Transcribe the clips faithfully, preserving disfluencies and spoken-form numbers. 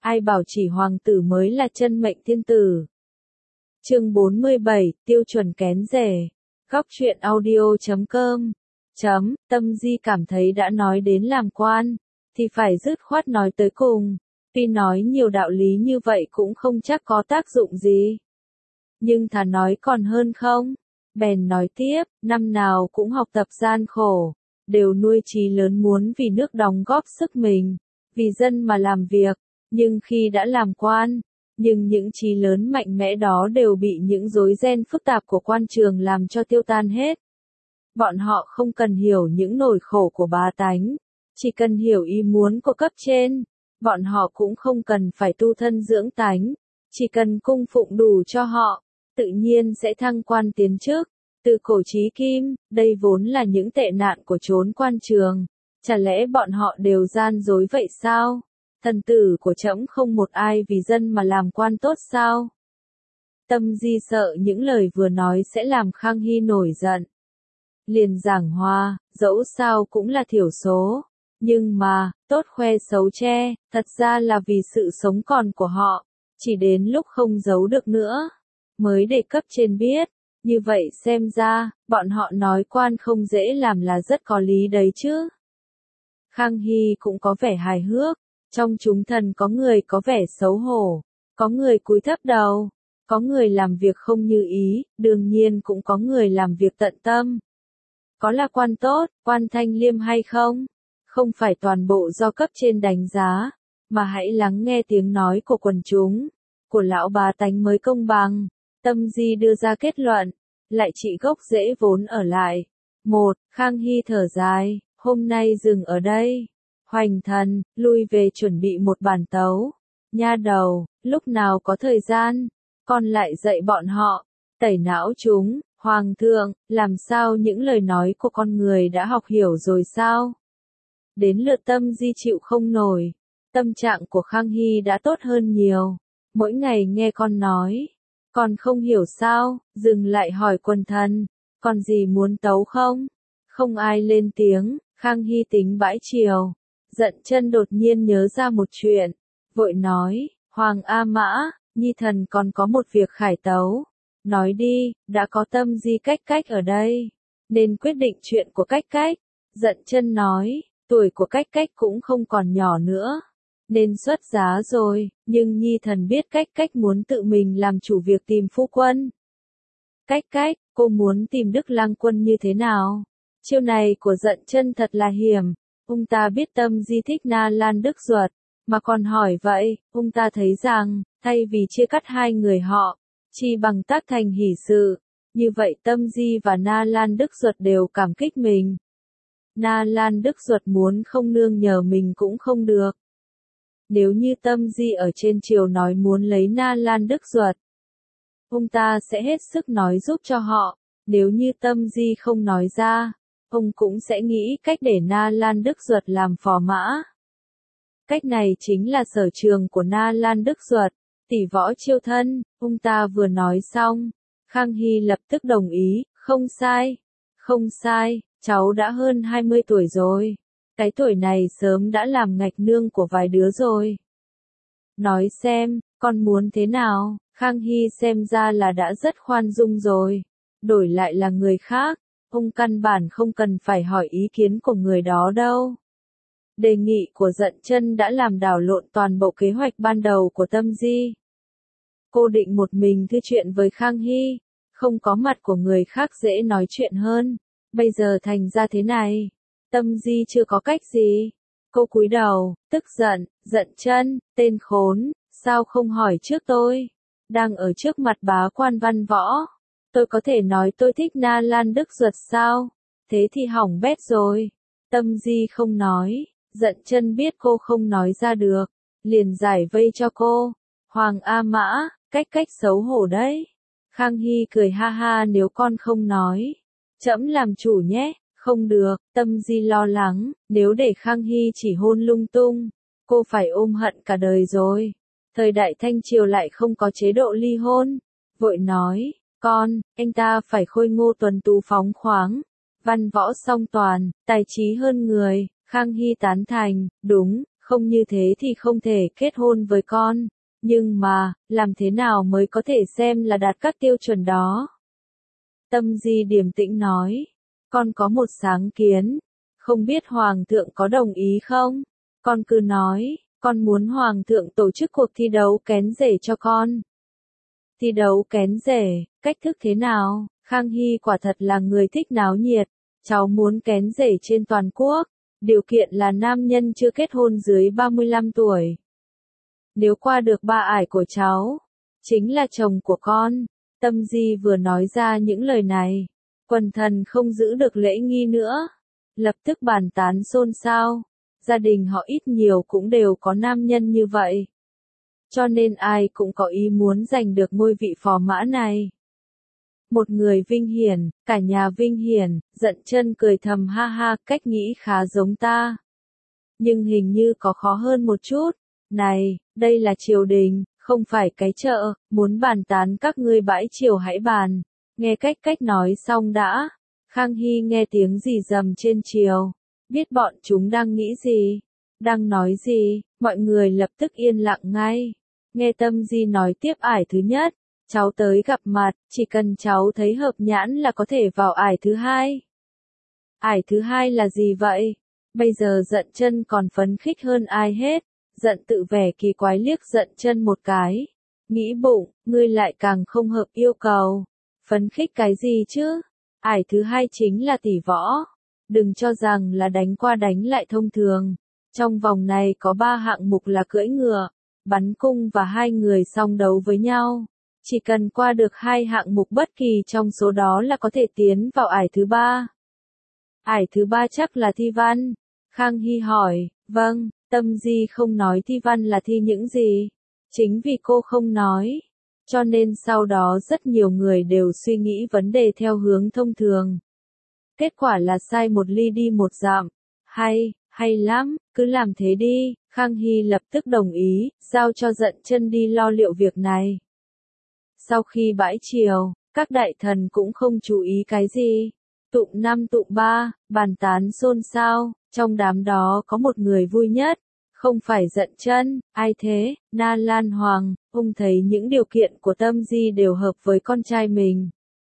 ai bảo chỉ hoàng tử mới là chân mệnh thiên tử. Chương bốn mươi bảy, tiêu chuẩn kén rể. Góc truyện audio chấm com. Chấm, Tâm Di cảm thấy đã nói đến làm quan, thì phải dứt khoát nói tới cùng. Tuy nói nhiều đạo lý như vậy cũng không chắc có tác dụng gì. Nhưng thà nói còn hơn không. Bèn nói tiếp, năm nào cũng học tập gian khổ, đều nuôi chí lớn muốn vì nước đóng góp sức mình, vì dân mà làm việc. Nhưng khi đã làm quan, nhưng những chí lớn mạnh mẽ đó đều bị những rối ren phức tạp của quan trường làm cho tiêu tan hết. Bọn họ không cần hiểu những nỗi khổ của bá tánh, chỉ cần hiểu ý muốn của cấp trên. Bọn họ cũng không cần phải tu thân dưỡng tánh, chỉ cần cung phụng đủ cho họ, tự nhiên sẽ thăng quan tiến chức. Từ cổ chí kim, đây vốn là những tệ nạn của chốn quan trường. Chả lẽ bọn họ đều gian dối vậy sao? Thần tử của trẫm không một ai vì dân mà làm quan tốt sao? Tâm Di sợ những lời vừa nói sẽ làm Khang Hy nổi giận. Liền giảng hòa, dẫu sao cũng là thiểu số. Nhưng mà, tốt khoe xấu che, thật ra là vì sự sống còn của họ. Chỉ đến lúc không giấu được nữa, mới để cấp trên biết. Như vậy xem ra, bọn họ nói quan không dễ làm là rất có lý đấy chứ. Khang Hy cũng có vẻ hài hước. Trong chúng thần có người có vẻ xấu hổ, có người cúi thấp đầu, có người làm việc không như ý, đương nhiên cũng có người làm việc tận tâm. Có là quan tốt, quan thanh liêm hay không? Không phải toàn bộ do cấp trên đánh giá, mà hãy lắng nghe tiếng nói của quần chúng, của lão bá tánh mới công bằng. Tâm Di đưa ra kết luận, lại trị gốc rễ vốn ở lại. Một, Khang Hy thở dài, hôm nay dừng ở đây. Hoành thần, lui về chuẩn bị một bản tấu. Nha đầu, lúc nào có thời gian, con lại dạy bọn họ, tẩy não chúng. Hoàng thượng, làm sao những lời nói của con người đã học hiểu rồi sao? Đến lượt Tâm Di chịu không nổi. Tâm trạng của Khang Hy đã tốt hơn nhiều. Mỗi ngày nghe con nói, con không hiểu sao, dừng lại hỏi quần thần, còn gì muốn tấu không? Không ai lên tiếng, Khang Hy tính bãi chiều. Giận Chân đột nhiên nhớ ra một chuyện, vội nói, Hoàng A Mã, nhi thần còn có một việc khải tấu. Nói đi, đã có Tâm Di cách cách ở đây, nên quyết định chuyện của cách cách. Giận Chân nói, tuổi của cách cách cũng không còn nhỏ nữa, nên xuất giá rồi, nhưng nhi thần biết cách cách muốn tự mình làm chủ việc tìm phu quân. Cách cách, cô muốn tìm Đức Lang Quân như thế nào? Chiêu này của Giận Chân thật là hiểm. Ông ta biết Tâm Di thích Na Lan Đức Duật, mà còn hỏi vậy, ông ta thấy rằng, thay vì chia cắt hai người họ, chi bằng tác thành hỷ sự. Như vậy Tâm Di và Na Lan Đức Duật đều cảm kích mình. Na Lan Đức Duật muốn không nương nhờ mình cũng không được. Nếu như Tâm Di ở trên triều nói muốn lấy Na Lan Đức Duật, ông ta sẽ hết sức nói giúp cho họ. Nếu như Tâm Di không nói ra, ông cũng sẽ nghĩ cách để Na Lan Đức Duật làm phò mã. Cách này chính là sở trường của Na Lan Đức Duật, tỷ võ chiêu thân. Ông ta vừa nói xong, Khang Hy lập tức đồng ý, không sai, không sai, cháu đã hơn hai mươi tuổi rồi. Cái tuổi này sớm đã làm ngạch nương của vài đứa rồi. Nói xem, con muốn thế nào? Khang Hy xem ra là đã rất khoan dung rồi. Đổi lại là người khác, ông căn bản không cần phải hỏi ý kiến của người đó đâu. Đề nghị của Giận Chân đã làm đảo lộn toàn bộ kế hoạch ban đầu của Tâm Di. Cô định một mình thư chuyện với Khang Hy, không có mặt của người khác dễ nói chuyện hơn. Bây giờ thành ra thế này, Tâm Di chưa có cách gì. Cô cúi đầu, tức giận, Giận Chân, tên khốn, sao không hỏi trước tôi? Đang ở trước mặt bá quan văn võ, tôi có thể nói tôi thích Na Lan Đức Duật sao? Thế thì hỏng bét rồi. Tâm Di không nói, Giận Chân biết cô không nói ra được, liền giải vây cho cô. Hoàng A Mã, cách cách xấu hổ đấy. Khang Hy cười ha ha, nếu con không nói, trẫm làm chủ nhé. Không được, Tâm Di lo lắng, nếu để Khang Hy chỉ hôn lung tung, cô phải ôm hận cả đời rồi. Thời đại Thanh Triều lại không có chế độ ly hôn. Vội nói, con, anh ta phải khôi ngô tuấn tú phóng khoáng, văn võ song toàn, tài trí hơn người. Khang Hy tán thành, đúng, không như thế thì không thể kết hôn với con. Nhưng mà, làm thế nào mới có thể xem là đạt các tiêu chuẩn đó? Tâm Di điềm tĩnh nói, con có một sáng kiến, không biết Hoàng thượng có đồng ý không? Con cứ nói, con muốn Hoàng thượng tổ chức cuộc thi đấu kén rể cho con. Thi đấu kén rể, cách thức thế nào? Khang Hy quả thật là người thích náo nhiệt, cháu muốn kén rể trên toàn quốc, điều kiện là nam nhân chưa kết hôn dưới ba mươi lăm tuổi. Nếu qua được ba ải của cháu, chính là chồng của con. Tâm Di vừa nói ra những lời này, quần thần không giữ được lễ nghi nữa, lập tức bàn tán xôn xao. Gia đình họ ít nhiều cũng đều có nam nhân như vậy, cho nên ai cũng có ý muốn giành được ngôi vị phò mã này. Một người Vinh Hiển, cả nhà Vinh Hiển, Dận Chân cười thầm ha ha, cách nghĩ khá giống ta. Nhưng hình như có khó hơn một chút. Này, đây là triều đình, không phải cái chợ, muốn bàn tán các ngươi bãi triều hãy bàn. Nghe cách cách nói xong đã. Khang Hy nghe tiếng rì rầm trên triều, biết bọn chúng đang nghĩ gì, đang nói gì, mọi người lập tức yên lặng ngay. Nghe Tâm Di nói tiếp ải thứ nhất, cháu tới gặp mặt, chỉ cần cháu thấy hợp nhãn là có thể vào ải thứ hai. Ải thứ hai là gì vậy? Bây giờ Dận Chân còn phấn khích hơn ai hết. Dận Tự vẻ kỳ quái liếc Dận Chân một cái, nghĩ bụng, ngươi lại càng không hợp yêu cầu. Phấn khích cái gì chứ? Ải thứ hai chính là tỷ võ. Đừng cho rằng là đánh qua đánh lại thông thường. Trong vòng này có ba hạng mục là cưỡi ngựa, bắn cung và hai người song đấu với nhau. Chỉ cần qua được hai hạng mục bất kỳ trong số đó là có thể tiến vào ải thứ ba. Ải thứ ba chắc là thi văn. Khang Hy hỏi, vâng. Tâm Di không nói thi văn là thi những gì. Chính vì cô không nói, cho nên sau đó rất nhiều người đều suy nghĩ vấn đề theo hướng thông thường. Kết quả là sai một ly đi một dặm. Hay, hay lắm, cứ làm thế đi. Khang Hy lập tức đồng ý, giao cho Dận Chân đi lo liệu việc này. Sau khi bãi triều, các đại thần cũng không chú ý cái gì. Tụng năm tụng ba, bàn tán xôn xao, trong đám đó có một người vui nhất. Không phải Dận Chân, ai thế? Na Lan Hoàng. Ông thấy những điều kiện của Tâm Di đều hợp với con trai mình.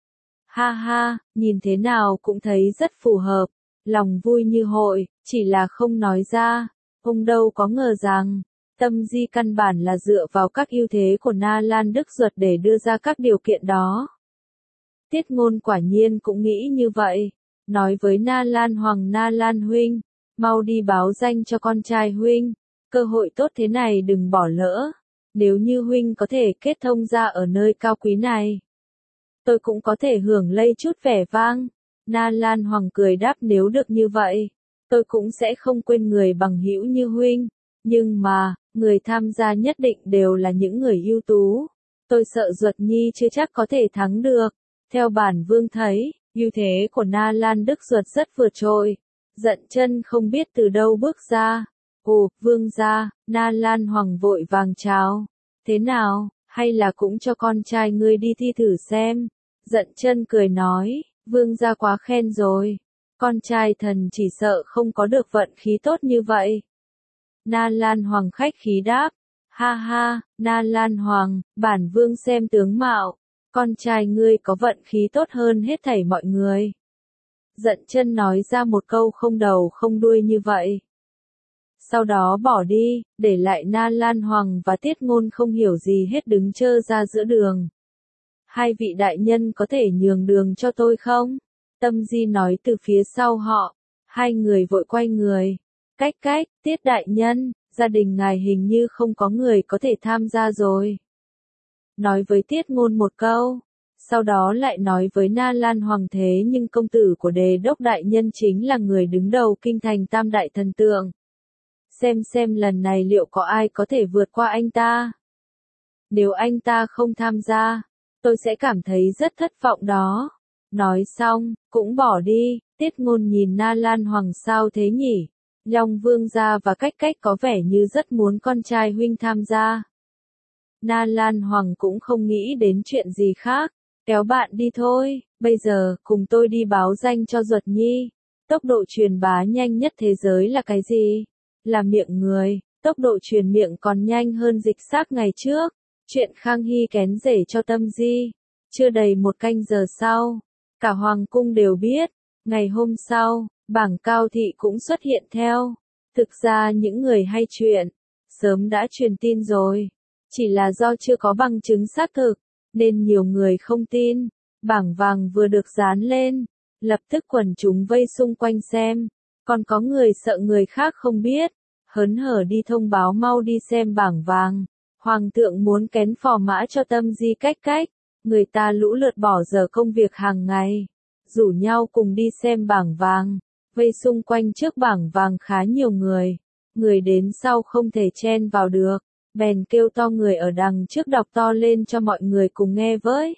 Ha ha, nhìn thế nào cũng thấy rất phù hợp, lòng vui như hội, chỉ là không nói ra. Ông đâu có ngờ rằng, Tâm Di căn bản là dựa vào các ưu thế của Na Lan Đức Duật để đưa ra các điều kiện đó. Tiết Ngôn quả nhiên cũng nghĩ như vậy, nói với Na Lan Hoàng, Na Lan huynh, mau đi báo danh cho con trai huynh, cơ hội tốt thế này đừng bỏ lỡ. Nếu như huynh có thể kết thông ra ở nơi cao quý này, tôi cũng có thể hưởng lây chút vẻ vang. Na Lan Hoàng cười đáp, nếu được như vậy, tôi cũng sẽ không quên người bằng hữu như huynh. Nhưng mà, người tham gia nhất định đều là những người ưu tú. Tôi sợ Duật Nhi chưa chắc có thể thắng được. Theo bản vương thấy, ưu thế của Na Lan Đức Duật rất vượt trội. Dận Chân không biết từ đâu bước ra. Ồ, vương gia. Na Lan Hoàng vội vàng chào. Thế nào, hay là cũng cho con trai ngươi đi thi thử xem. Dận Chân cười nói, vương gia quá khen rồi. Con trai thần chỉ sợ không có được vận khí tốt như vậy. Na Lan Hoàng khách khí đáp, ha ha, Na Lan Hoàng, bản vương xem tướng mạo, con trai ngươi có vận khí tốt hơn hết thảy mọi người. Dận Chân nói ra một câu không đầu không đuôi như vậy. Sau đó bỏ đi, để lại Na Lan Hoàng và Tiết Ngôn không hiểu gì hết đứng trơ ra giữa đường. Hai vị đại nhân có thể nhường đường cho tôi không? Tâm Di nói từ phía sau họ. Hai người vội quay người. Cách cách, Tiết đại nhân, gia đình ngài hình như không có người có thể tham gia rồi. Nói với Tiết Ngôn một câu. Sau đó lại nói với Na Lan Hoàng, thế nhưng công tử của Đề đốc đại nhân chính là người đứng đầu kinh thành tam đại thần tượng. Xem xem lần này liệu có ai có thể vượt qua anh ta. Nếu anh ta không tham gia, tôi sẽ cảm thấy rất thất vọng đó. Nói xong, cũng bỏ đi. Tiết Ngôn nhìn Na Lan Hoàng, sao thế nhỉ? Long vương gia và cách cách có vẻ như rất muốn con trai huynh tham gia. Na Lan Hoàng cũng không nghĩ đến chuyện gì khác. Kéo bạn đi thôi, bây giờ, cùng tôi đi báo danh cho Duật Nhi. Tốc độ truyền bá nhanh nhất thế giới là cái gì? là miệng người, tốc độ truyền miệng còn nhanh hơn dịch xác ngày trước. Chuyện Khang Hy kén rể cho Tâm Di. Chưa đầy một canh giờ sau, cả hoàng cung đều biết. Ngày hôm sau, bảng Cao Thị cũng xuất hiện theo. Thực ra những người hay chuyện, sớm đã truyền tin rồi. Chỉ là do chưa có bằng chứng xác thực, nên nhiều người không tin. Bảng vàng vừa được dán lên, lập tức quần chúng vây xung quanh xem. Còn có người sợ người khác không biết, hớn hở đi thông báo mau đi xem bảng vàng. Hoàng thượng muốn kén phò mã cho Tâm Di cách cách. Người ta lũ lượt bỏ giờ công việc hàng ngày, rủ nhau cùng đi xem bảng vàng. Vây xung quanh trước bảng vàng khá nhiều người. Người đến sau không thể chen vào được, bèn kêu to người ở đằng trước đọc to lên cho mọi người cùng nghe với.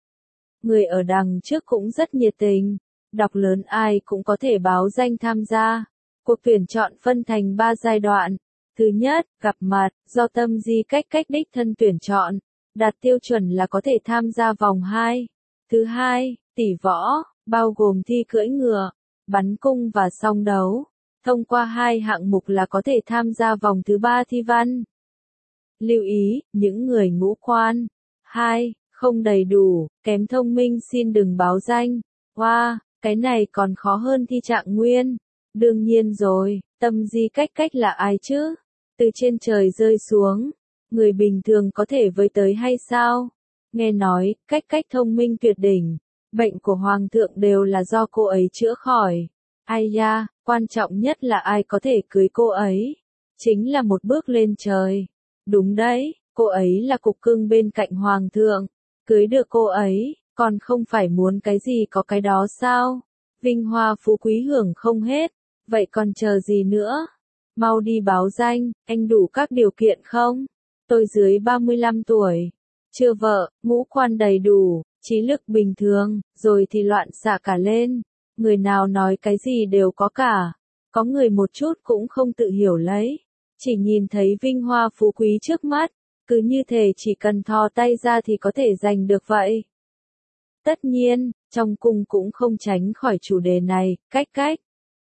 Người ở đằng trước cũng rất nhiệt tình, đọc lớn ai cũng có thể báo danh tham gia. Cuộc tuyển chọn phân thành ba giai đoạn. Thứ nhất, gặp mặt, do Tâm Di cách cách đích thân tuyển chọn, đạt tiêu chuẩn là có thể tham gia vòng hai. Thứ hai, tỷ võ, bao gồm thi cưỡi ngựa, bắn cung và song đấu. Thông qua hai hạng mục là có thể tham gia vòng thứ ba thi văn. Lưu ý, những người ngũ quan. hai. Không đầy đủ, kém thông minh xin đừng báo danh. Wow, cái này còn khó hơn thi trạng nguyên. Đương nhiên rồi, Tâm Di cách cách là ai chứ? Từ trên trời rơi xuống, người bình thường có thể với tới hay sao? Nghe nói, cách cách thông minh tuyệt đỉnh, bệnh của hoàng thượng đều là do cô ấy chữa khỏi. Ai da, quan trọng nhất là ai có thể cưới cô ấy. Chính là một bước lên trời. Đúng đấy, cô ấy là cục cưng bên cạnh hoàng thượng. Cưới được cô ấy, còn không phải muốn cái gì có cái đó sao? Vinh hoa phú quý hưởng không hết. Vậy còn chờ gì nữa? Mau đi báo danh, anh đủ các điều kiện không? Tôi dưới ba mươi lăm tuổi, chưa vợ, ngũ quan đầy đủ, trí lực bình thường, rồi thì loạn xạ cả lên. Người nào nói cái gì đều có cả. Có người một chút cũng không tự hiểu lấy. Chỉ nhìn thấy vinh hoa phú quý trước mắt, cứ như thể chỉ cần thò tay ra thì có thể giành được vậy. Tất nhiên, trong cung cũng không tránh khỏi chủ đề này, cách cách.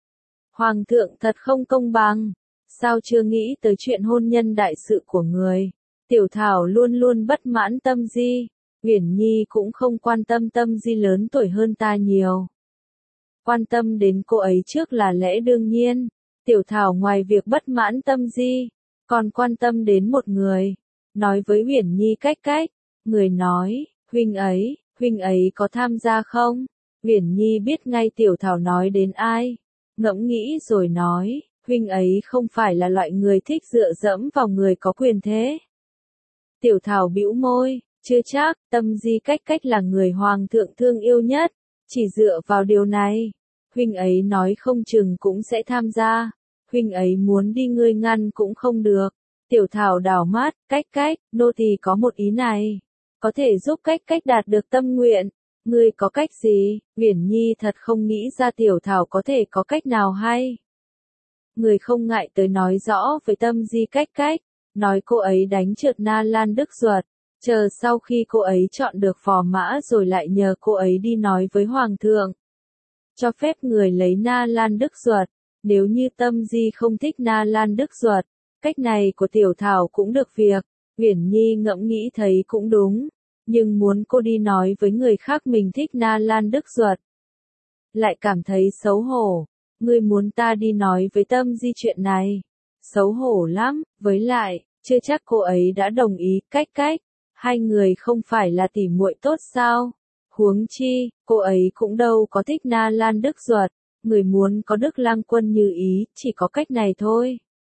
Hoàng thượng thật không công bằng. Sao chưa nghĩ tới chuyện hôn nhân đại sự của người? Tiểu Thảo luôn luôn bất mãn Tâm Di. Uyển Nhi cũng không quan tâm Tâm Di lớn tuổi hơn ta nhiều. Quan tâm đến cô ấy trước là lẽ đương nhiên. Tiểu Thảo ngoài việc bất mãn Tâm Di, còn quan tâm đến một người. Nói với Uyển Nhi cách cách. Người nói, huynh ấy, huynh ấy có tham gia không? Uyển Nhi biết ngay Tiểu Thảo nói đến ai. Ngẫm nghĩ rồi nói, huynh ấy không phải là loại người thích dựa dẫm vào người có quyền thế. Tiểu Thảo bĩu môi, chưa chắc, Tâm Di cách cách là người hoàng thượng thương yêu nhất, chỉ dựa vào điều này, huynh ấy nói không chừng cũng sẽ tham gia, huynh ấy muốn đi ngươi ngăn cũng không được. Tiểu Thảo đảo mắt, cách cách, nô tỳ có một ý này, có thể giúp cách cách đạt được tâm nguyện. Ngươi có cách gì? Uyển Nhi thật không nghĩ ra Tiểu Thảo có thể có cách nào hay. Người không ngại tới nói rõ với Tâm Di cách cách, nói cô ấy đánh trượt Na Lan Đức Duật, chờ sau khi cô ấy chọn được phò mã rồi lại nhờ cô ấy đi nói với Hoàng thượng. Cho phép người lấy Na Lan Đức Duật, nếu như Tâm Di không thích Na Lan Đức Duật, cách này của Tiểu Thảo cũng được việc. Uyển Nhi ngẫm nghĩ thấy cũng đúng. Nhưng muốn cô đi nói với người khác mình thích Na Lan Đức Duật, lại cảm thấy xấu hổ. Ngươi muốn ta đi nói với Tâm Di chuyện này? Xấu hổ lắm, với lại, chưa chắc cô ấy đã đồng ý, cách cách. Hai người không phải là tỉ muội tốt sao? Huống chi, cô ấy cũng đâu có thích Na Lan Đức Duật. Người muốn có Đức Lang Quân như ý, chỉ có cách này thôi.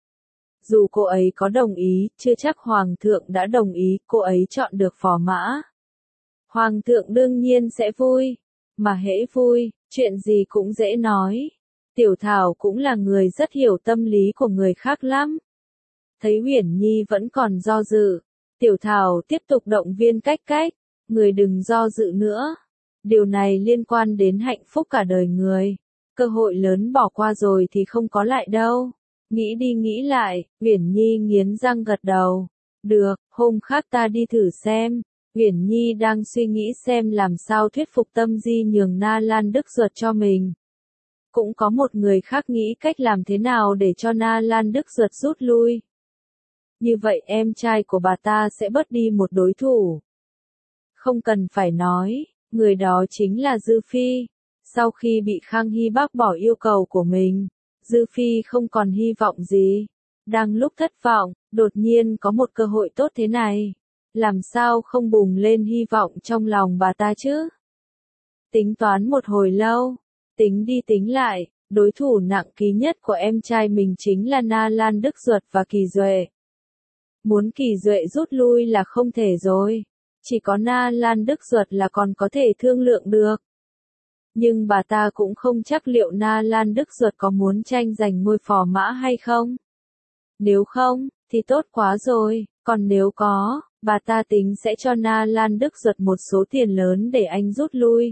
Dù cô ấy có đồng ý, chưa chắc Hoàng thượng đã đồng ý cô ấy chọn được phò mã. Hoàng thượng đương nhiên sẽ vui. Mà hễ vui, chuyện gì cũng dễ nói. Tiểu Thảo cũng là người rất hiểu tâm lý của người khác lắm. Thấy Uyển Nhi vẫn còn do dự, Tiểu Thảo tiếp tục động viên cách cách. Người đừng do dự nữa. Điều này liên quan đến hạnh phúc cả đời người. Cơ hội lớn bỏ qua rồi thì không có lại đâu. Nghĩ đi nghĩ lại, Uyển Nhi nghiến răng gật đầu. Được, hôm khác ta đi thử xem. Uyển Nhi đang suy nghĩ xem làm sao thuyết phục Tâm Di nhường Na Lan Đức Duật cho mình. cũng có một người khác nghĩ cách làm thế nào để cho Na Lan Đức Duật rút lui. Như vậy em trai của bà ta sẽ bớt đi một đối thủ. Không cần phải nói, người đó chính là Dư Phi. Sau khi bị Khang Hy bác bỏ yêu cầu của mình, Dư Phi không còn hy vọng gì. Đang lúc thất vọng, đột nhiên có một cơ hội tốt thế này. Làm sao không bùng lên hy vọng trong lòng bà ta chứ? Tính toán một hồi lâu, tính đi tính lại, đối thủ nặng ký nhất của em trai mình chính là Na Lan Đức Duật và Kỳ Duệ. Muốn Kỳ Duệ rút lui là không thể rồi, chỉ có Na Lan Đức Duật là còn có thể thương lượng được. Nhưng bà ta cũng không chắc liệu Na Lan Đức Duật có muốn tranh giành ngôi phò mã hay không. Nếu không, thì tốt quá rồi, còn nếu có, bà ta tính sẽ cho Na Lan Đức Duật một số tiền lớn để anh rút lui.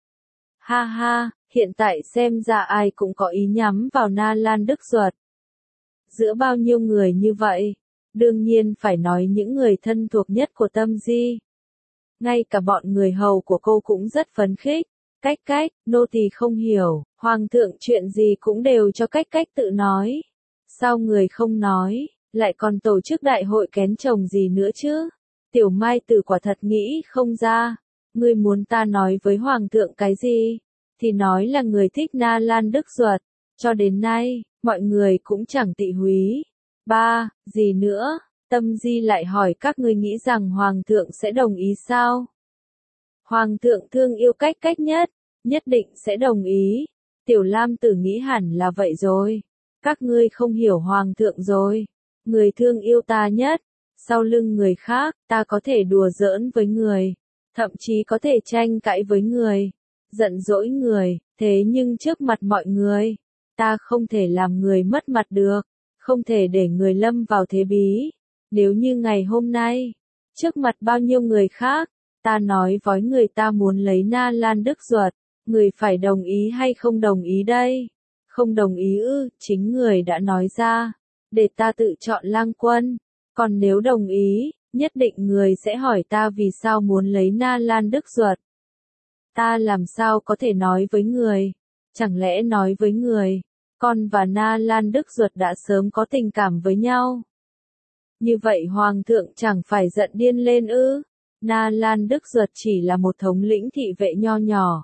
Ha ha, hiện tại xem ra ai cũng có ý nhắm vào Na Lan Đức Duật. Giữa bao nhiêu người như vậy, đương nhiên phải nói những người thân thuộc nhất của Tâm Di. Ngay cả bọn người hầu của cô cũng rất phấn khích. Cách cách, nô tỳ không hiểu, hoàng thượng chuyện gì cũng đều cho cách cách tự nói. Sao người không nói, lại còn tổ chức đại hội kén chồng gì nữa chứ? Tiểu Mai Tử quả thật nghĩ không ra. Ngươi muốn ta nói với hoàng thượng cái gì? Thì nói là người thích Na Lan Đức Duật. Cho đến nay, mọi người cũng chẳng tị húy. Ba, gì nữa? Tâm Di lại hỏi các ngươi nghĩ rằng hoàng thượng sẽ đồng ý sao? Hoàng thượng thương yêu cách cách nhất, nhất định sẽ đồng ý. Tiểu Lam Tử nghĩ hẳn là vậy rồi. Các ngươi không hiểu hoàng thượng rồi. Người thương yêu ta nhất. Sau lưng người khác, ta có thể đùa giỡn với người. Thậm chí có thể tranh cãi với người. Giận dỗi người. Thế nhưng trước mặt mọi người, ta không thể làm người mất mặt được. Không thể để người lâm vào thế bí. Nếu như ngày hôm nay, trước mặt bao nhiêu người khác, ta nói với người ta muốn lấy Na Lan Đức Duật, người phải đồng ý hay không đồng ý đây? Không đồng ý ư, chính người đã nói ra, để ta tự chọn lang quân. Còn nếu đồng ý, nhất định người sẽ hỏi ta vì sao muốn lấy Na Lan Đức Duật. Ta làm sao có thể nói với người? Chẳng lẽ nói với người, con và Na Lan Đức Duật đã sớm có tình cảm với nhau? Như vậy hoàng thượng chẳng phải giận điên lên ư? Na Lan Đức Duật chỉ là một thống lĩnh thị vệ nho nhỏ.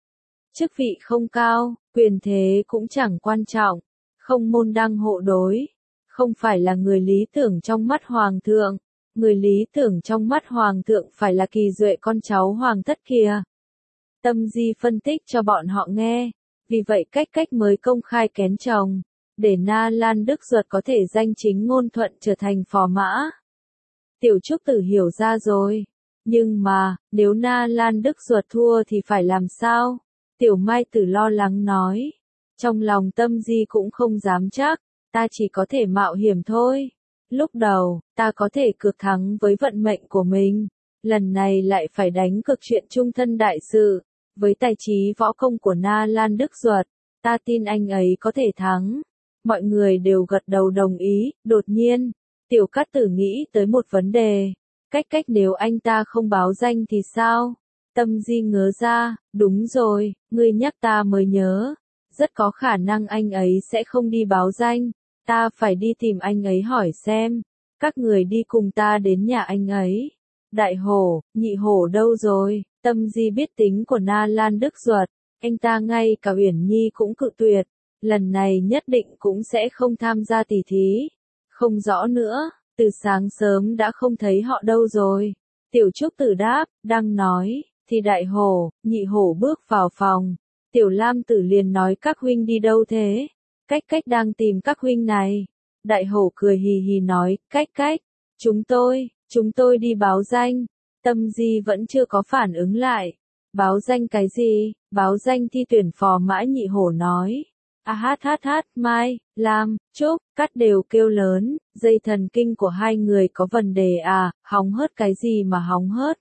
Chức vị không cao, quyền thế cũng chẳng quan trọng, không môn đăng hộ đối, không phải là người lý tưởng trong mắt hoàng thượng, người lý tưởng trong mắt hoàng thượng phải là Kỳ Duệ con cháu hoàng thất kìa. Tâm Di phân tích cho bọn họ nghe, vì vậy cách cách mới công khai kén chồng, để Na Lan Đức Duật có thể danh chính ngôn thuận trở thành phò mã. Tiểu Trúc Tử hiểu ra rồi. Nhưng mà, nếu Na Lan Đức Duật thua thì phải làm sao? Tiểu Mai Tử lo lắng nói. Trong lòng Tâm Di cũng không dám chắc, ta chỉ có thể mạo hiểm thôi. Lúc đầu, ta có thể cược thắng với vận mệnh của mình. Lần này lại phải đánh cược chuyện trung thân đại sự. Với tài trí võ công của Na Lan Đức Duật, ta tin anh ấy có thể thắng. Mọi người đều gật đầu đồng ý, đột nhiên, Tiểu Cát Tử nghĩ tới một vấn đề. Cách cách nếu anh ta không báo danh thì sao? Tâm Di ngớ ra, đúng rồi, ngươi nhắc ta mới nhớ. Rất có khả năng anh ấy sẽ không đi báo danh. Ta phải đi tìm anh ấy hỏi xem. Các người đi cùng ta đến nhà anh ấy. Đại hổ, nhị hổ đâu rồi? Tâm Di biết tính của Na Lan Đức Duật. Anh ta ngay cả Uyển Nhi cũng cự tuyệt. Lần này nhất định cũng sẽ không tham gia tỉ thí. Không rõ nữa. Từ sáng sớm đã không thấy họ đâu rồi. Tiểu Trúc Tử đáp, đang nói, thì đại hổ, nhị hổ bước vào phòng. Tiểu Lam Tử liền nói các huynh đi đâu thế? Cách cách đang tìm các huynh này. Đại hổ cười hì hì nói, cách cách, chúng tôi, chúng tôi đi báo danh. Tâm Di vẫn chưa có phản ứng lại. Báo danh cái gì? Báo danh thi tuyển phò mã, nhị hổ nói. A hát hát hát, Mai, Lam, Trúc, Cát đều kêu lớn, dây thần kinh của hai người có vấn đề à, hóng hớt cái gì mà hóng hớt.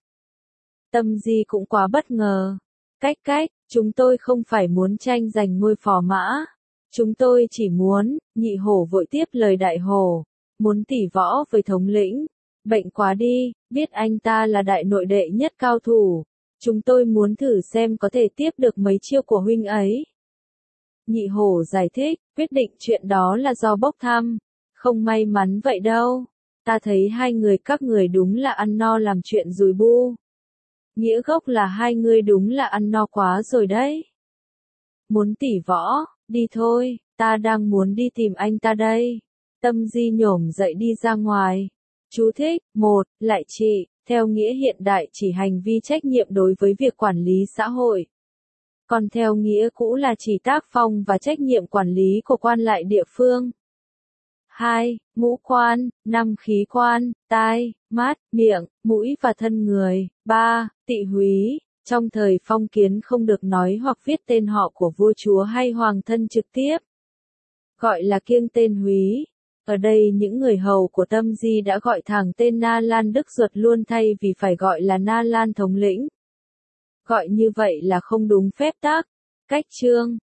Tâm Di cũng quá bất ngờ. Cách cách, chúng tôi không phải muốn tranh giành ngôi phò mã. Chúng tôi chỉ muốn, nhị hổ vội tiếp lời đại hổ, muốn tỉ võ với thống lĩnh. Bệnh quá đi, biết anh ta là đại nội đệ nhất cao thủ. Chúng tôi muốn thử xem có thể tiếp được mấy chiêu của huynh ấy. Nhị hổ giải thích, quyết định chuyện đó là do bốc thăm. Không may mắn vậy đâu. Ta thấy hai người các người đúng là ăn no làm chuyện rùi bu. Nghĩa gốc là hai người đúng là ăn no quá rồi đấy. Muốn tỉ võ, đi thôi, ta đang muốn đi tìm anh ta đây. Tâm Di nhổm dậy đi ra ngoài. Chú thích, một, lại trị, theo nghĩa hiện đại chỉ hành vi trách nhiệm đối với việc quản lý xã hội. Còn theo nghĩa cũ là chỉ tác phong và trách nhiệm quản lý của quan lại địa phương. hai. Ngũ quan, năm khí quan, tai, mắt, miệng, mũi và thân người. ba. Tị húy, trong thời phong kiến không được nói hoặc viết tên họ của vua chúa hay hoàng thân trực tiếp. Gọi là kiêng tên húy. Ở đây những người hầu của Tâm Di đã gọi thẳng tên Na Lan Đức Duật luôn thay vì phải gọi là Na Lan thống lĩnh. Gọi như vậy là không đúng phép tắc. Cách chương